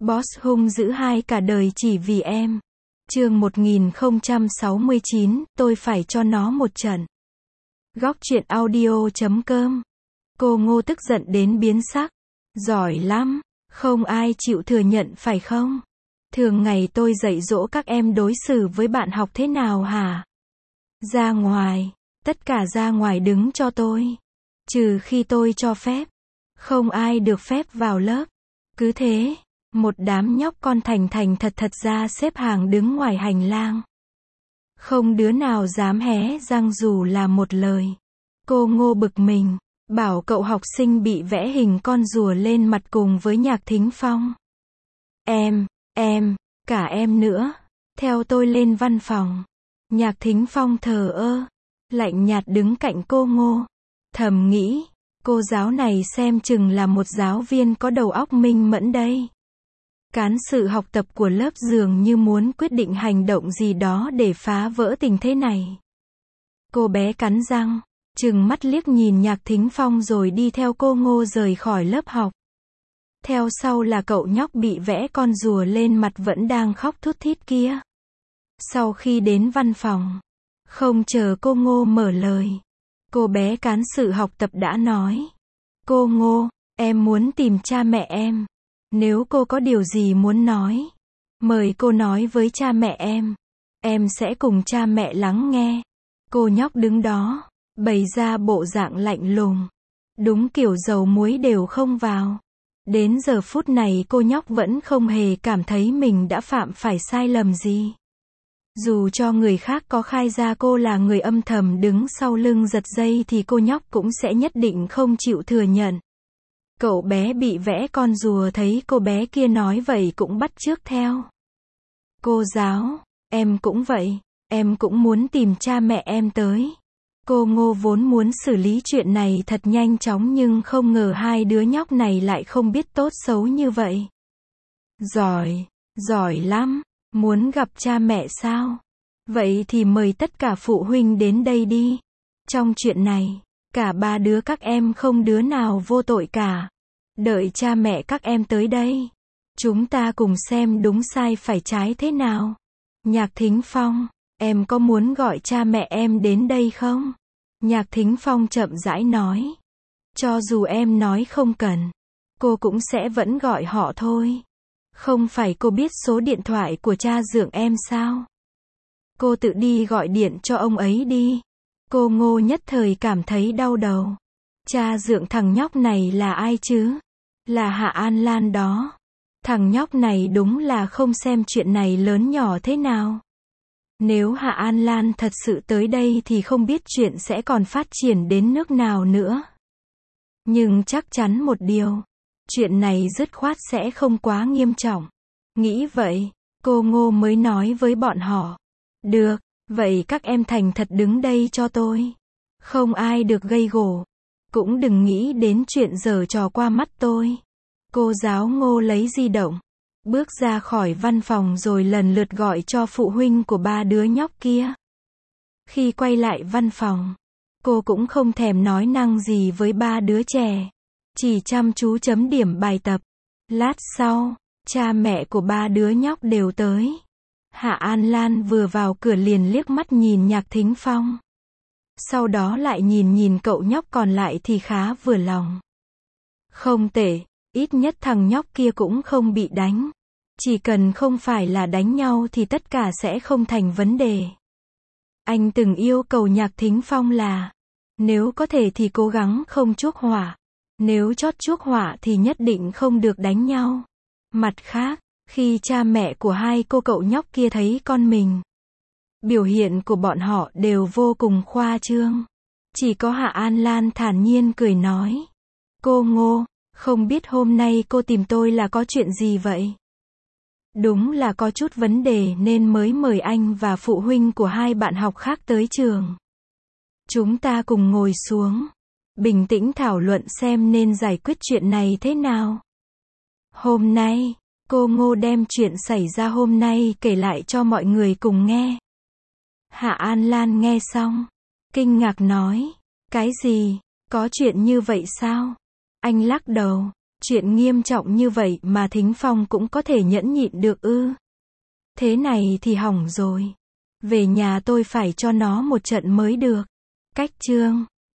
Boss hung dữ hai cả đời chỉ vì em. Chương 1069, tôi phải cho nó một trận. Góc truyện audio.com. Cô Ngô tức giận đến biến sắc. Giỏi lắm, không ai chịu thừa nhận phải không? Thường ngày tôi dạy dỗ các em đối xử với bạn học thế nào hả? Ra ngoài, tất cả ra ngoài đứng cho tôi. Trừ khi tôi cho phép. Không ai được phép vào lớp. Cứ thế, một đám nhóc con thành thành thật thật ra xếp hàng đứng ngoài hành lang. Không đứa nào dám hé răng dù là một lời. Cô Ngô bực mình, bảo cậu học sinh bị vẽ hình con rùa lên mặt cùng với Nhạc Thính Phong. Cả em nữa. Theo tôi lên văn phòng. Nhạc Thính Phong thờ ơ, lạnh nhạt đứng cạnh cô Ngô. Thầm nghĩ, cô giáo này xem chừng là một giáo viên có đầu óc minh mẫn đây. Cán sự học tập của lớp dường như muốn quyết định hành động gì đó để phá vỡ tình thế này. Cô bé cắn răng, trừng mắt liếc nhìn Nhạc Thính Phong rồi đi theo cô Ngô rời khỏi lớp học. Theo sau là cậu nhóc bị vẽ con rùa lên mặt vẫn đang khóc thút thít kia. Sau khi đến văn phòng, không chờ cô Ngô mở lời, cô bé cán sự học tập đã nói. Cô Ngô, em muốn tìm cha mẹ em. Nếu cô có điều gì muốn nói, mời cô nói với cha mẹ em sẽ cùng cha mẹ lắng nghe. Cô nhóc đứng đó, bày ra bộ dạng lạnh lùng. Đúng kiểu dầu muối đều không vào. Đến giờ phút này cô nhóc vẫn không hề cảm thấy mình đã phạm phải sai lầm gì. Dù cho người khác có khai ra cô là người âm thầm đứng sau lưng giật dây thì cô nhóc cũng sẽ nhất định không chịu thừa nhận. Cậu bé bị vẽ con rùa thấy cô bé kia nói vậy cũng bắt chước theo. Cô giáo, em cũng vậy, em cũng muốn tìm cha mẹ em tới. Cô Ngô vốn muốn xử lý chuyện này thật nhanh chóng nhưng không ngờ hai đứa nhóc này lại không biết tốt xấu như vậy. Giỏi lắm, muốn gặp cha mẹ sao? Vậy thì mời tất cả phụ huynh đến đây đi. Trong chuyện này, cả ba đứa các em không đứa nào vô tội cả. Đợi cha mẹ các em tới đây, chúng ta cùng xem đúng sai phải trái thế nào. Nhạc Thính Phong, em có muốn gọi cha mẹ em đến đây không? Nhạc Thính Phong chậm rãi nói. Cho dù em nói không cần, cô cũng sẽ vẫn gọi họ thôi. Không phải cô biết số điện thoại của cha dượng em sao? Cô tự đi gọi điện cho ông ấy đi. Cô Ngô nhất thời cảm thấy đau đầu. Cha dượng thằng nhóc này là ai chứ? Là Hạ An Lan đó. Thằng nhóc này đúng là không xem chuyện này lớn nhỏ thế nào. Nếu Hạ An Lan thật sự tới đây thì không biết chuyện sẽ còn phát triển đến nước nào nữa. Nhưng chắc chắn một điều, chuyện này dứt khoát sẽ không quá nghiêm trọng. Nghĩ vậy, cô Ngô mới nói với bọn họ. Được, vậy các em thành thật đứng đây cho tôi. Không ai được gây gổ. Cũng đừng nghĩ đến chuyện giở trò qua mắt tôi. Cô giáo Ngô lấy di động, bước ra khỏi văn phòng rồi lần lượt gọi cho phụ huynh của ba đứa nhóc kia. Khi quay lại văn phòng, cô cũng không thèm nói năng gì với ba đứa trẻ, chỉ chăm chú chấm điểm bài tập. Lát sau, cha mẹ của ba đứa nhóc đều tới. Hạ An Lan vừa vào cửa liền liếc mắt nhìn Nhạc Thính Phong. Sau đó lại nhìn cậu nhóc còn lại thì khá vừa lòng. Không tệ, ít nhất thằng nhóc kia cũng không bị đánh. Chỉ cần không phải là đánh nhau thì tất cả sẽ không thành vấn đề. Anh từng yêu cầu Nhạc Thính Phong là, nếu có thể thì cố gắng không chuốc hỏa. Nếu chót chuốc hỏa thì nhất định không được đánh nhau. Mặt khác, khi cha mẹ của hai cô cậu nhóc kia thấy con mình, biểu hiện của bọn họ đều vô cùng khoa trương. Chỉ có Hạ An Lan thản nhiên cười nói. Cô Ngô, không biết hôm nay cô tìm tôi là có chuyện gì vậy? Đúng là có chút vấn đề nên mới mời anh và phụ huynh của hai bạn học khác tới trường. Chúng ta cùng ngồi xuống, bình tĩnh thảo luận xem nên giải quyết chuyện này thế nào. Hôm nay, cô Ngô đem chuyện xảy ra hôm nay kể lại cho mọi người cùng nghe. Hạ An Lan nghe xong, kinh ngạc nói. Cái gì? Có chuyện như vậy sao? Anh lắc đầu. Chuyện nghiêm trọng như vậy mà Thính Phong cũng có thể nhẫn nhịn được ư? Thế này thì hỏng rồi. Về nhà tôi phải cho nó một trận mới được. Cách chương